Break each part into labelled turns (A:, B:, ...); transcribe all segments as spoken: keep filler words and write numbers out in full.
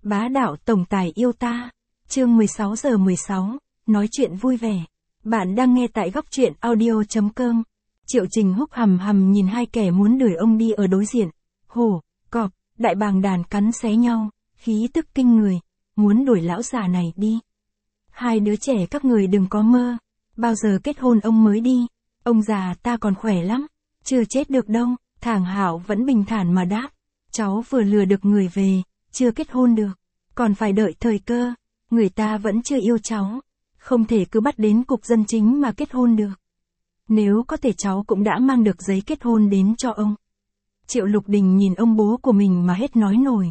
A: Bá đạo tổng tài yêu ta. Chương mười sáu giờ mười sáu, nói chuyện vui vẻ. Bạn đang nghe tại góc truyện audio chấm com. Triệu Trình Húc hầm hầm nhìn hai kẻ muốn đuổi ông đi ở đối diện. Hổ, cọp, đại bàng đàn cắn xé nhau, khí tức kinh người, muốn đuổi lão già này đi. Hai đứa trẻ các người đừng có mơ, bao giờ kết hôn ông mới đi, ông già ta còn khỏe lắm, chưa chết được đâu. Thảng Hạo vẫn bình thản mà đáp, cháu vừa lừa được người về, chưa kết hôn được, còn phải đợi thời cơ, người ta vẫn chưa yêu cháu, không thể cứ bắt đến cục dân chính mà kết hôn được. Nếu có thể cháu cũng đã mang được giấy kết hôn đến cho ông. Triệu Lục Đình nhìn ông bố của mình mà hết nói nổi.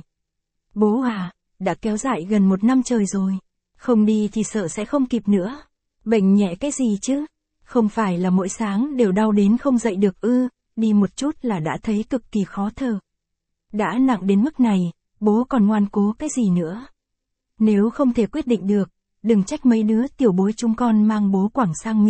A: Bố à, đã kéo dài gần một năm trời rồi, không đi thì sợ sẽ không kịp nữa. Bệnh nhẹ cái gì chứ, không phải là mỗi sáng đều đau đến không dậy được ư, đi một chút là đã thấy cực kỳ khó thở. Đã nặng đến mức này, bố còn ngoan cố cái gì nữa. Nếu không thể quyết định được, đừng trách mấy đứa tiểu bối chúng con mang bố quẳng sang Mỹ.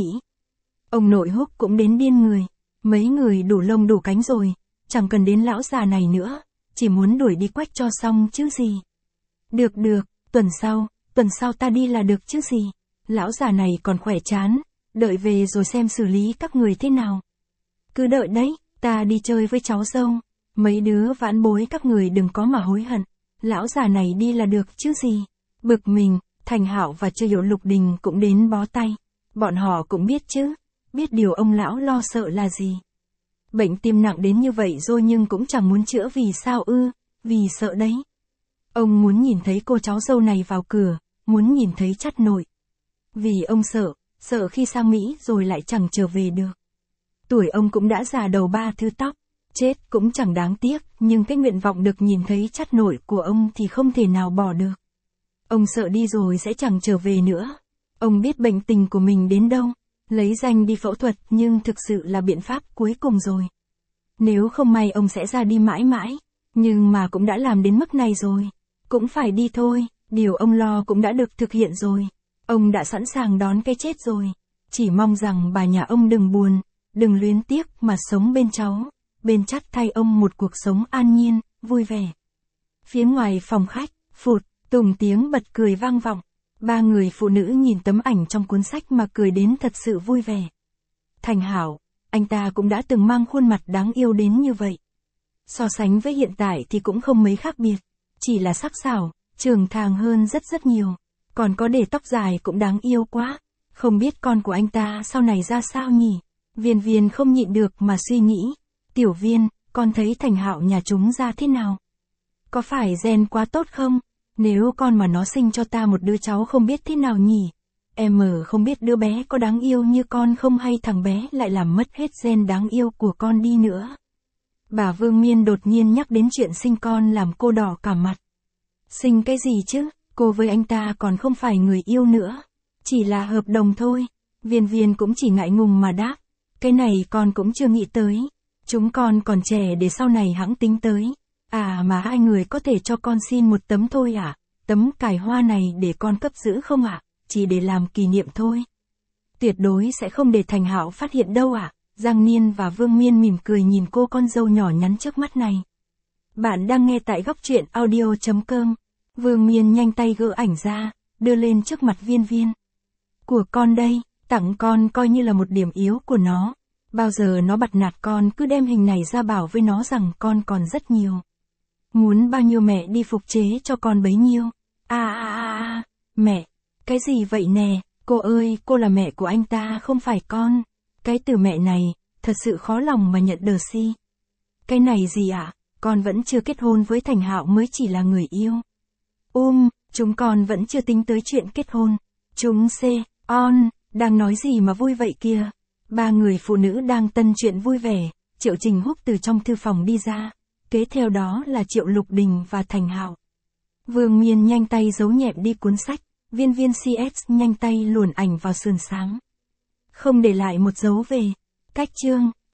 A: Ông nội Húc cũng đến điên người, mấy người đủ lông đủ cánh rồi, chẳng cần đến lão già này nữa, chỉ muốn đuổi đi quách cho xong chứ gì. Được được, tuần sau, tuần sau ta đi là được chứ gì. Lão già này còn khỏe chán, đợi về rồi xem xử lý các người thế nào. Cứ đợi đấy, ta đi chơi với cháu dâu, mấy đứa vãn bối các người đừng có mà hối hận, lão già này đi là được chứ gì. Bực mình, Thành Hạo và Triệu Lục Đình cũng đến bó tay, bọn họ cũng biết chứ, biết điều ông lão lo sợ là gì. Bệnh tim nặng đến như vậy rồi nhưng cũng chẳng muốn chữa vì sao ư, vì sợ đấy. Ông muốn nhìn thấy cô cháu dâu này vào cửa, muốn nhìn thấy chắt nội. Vì ông sợ, sợ khi sang Mỹ rồi lại chẳng trở về được. Tuổi ông cũng đã già đầu ba thứ tóc, chết cũng chẳng đáng tiếc, nhưng cái nguyện vọng được nhìn thấy chắt nội của ông thì không thể nào bỏ được. Ông sợ đi rồi sẽ chẳng trở về nữa. Ông biết bệnh tình của mình đến đâu, lấy danh đi phẫu thuật nhưng thực sự là biện pháp cuối cùng rồi. Nếu không may ông sẽ ra đi mãi mãi, nhưng mà cũng đã làm đến mức này rồi, cũng phải đi thôi, điều ông lo cũng đã được thực hiện rồi. Ông đã sẵn sàng đón cái chết rồi, chỉ mong rằng bà nhà ông đừng buồn, đừng luyến tiếc mà sống bên cháu, bên chắt thay ông một cuộc sống an nhiên, vui vẻ. Phía ngoài phòng khách, phụt, tùng tiếng bật cười vang vọng, ba người phụ nữ nhìn tấm ảnh trong cuốn sách mà cười đến thật sự vui vẻ. Thành Hạo, anh ta cũng đã từng mang khuôn mặt đáng yêu đến như vậy. So sánh với hiện tại thì cũng không mấy khác biệt, chỉ là sắc sảo, trưởng thành hơn rất rất nhiều. Còn có để tóc dài cũng đáng yêu quá, không biết con của anh ta sau này ra sao nhỉ? Viên Viên không nhịn được mà suy nghĩ, Tiểu Viên, con thấy Thành Hạo nhà chúng ra thế nào? Có phải gen quá tốt không? Nếu con mà nó sinh cho ta một đứa cháu không biết thế nào nhỉ? Em ở không biết đứa bé có đáng yêu như con không hay thằng bé lại làm mất hết gen đáng yêu của con đi nữa. Bà Vương Miên đột nhiên nhắc đến chuyện sinh con làm cô đỏ cả mặt. Sinh cái gì chứ? Cô với anh ta còn không phải người yêu nữa, chỉ là hợp đồng thôi. Viên Viên cũng chỉ ngại ngùng mà đáp, cái này con cũng chưa nghĩ tới, chúng con còn trẻ để sau này hẵng tính tới. À mà hai người có thể cho con xin một tấm thôi à, tấm cài hoa này để con cấp giữ không ạ, à? Chỉ để làm kỷ niệm thôi. Tuyệt đối sẽ không để Thành Hạo phát hiện đâu ạ. À? Giang Niên và Vương Miên mỉm cười nhìn cô con dâu nhỏ nhắn trước mắt này. Bạn đang nghe tại góc truyện audio chấm com. Vương Miên nhanh tay gỡ ảnh ra, đưa lên trước mặt Viên Viên. Của con đây, tặng con coi như là một điểm yếu của nó. Bao giờ nó bặt nạt con cứ đem hình này ra bảo với nó rằng con còn rất nhiều. Muốn bao nhiêu mẹ đi phục chế cho con bấy nhiêu. À à à à, mẹ, cái gì vậy nè, cô ơi, cô là mẹ của anh ta không phải con. Cái từ mẹ này, thật sự khó lòng mà nhận đờ si. Cái này gì ạ, à? Con vẫn chưa kết hôn với Thành Hạo mới chỉ là người yêu. Um, chúng con vẫn chưa tính tới chuyện kết hôn. Chúng C, on, đang nói gì mà vui vậy kìa. Ba người phụ nữ đang tân chuyện vui vẻ, Triệu Trình Húc từ trong thư phòng đi ra. Kế theo đó là Triệu Lục Đình và Thành Hạo. Vương Miên nhanh tay giấu nhẹm đi cuốn sách, Viên Viên xê ét nhanh tay luồn ảnh vào sườn sáng. Không để lại một dấu về. Cách chương.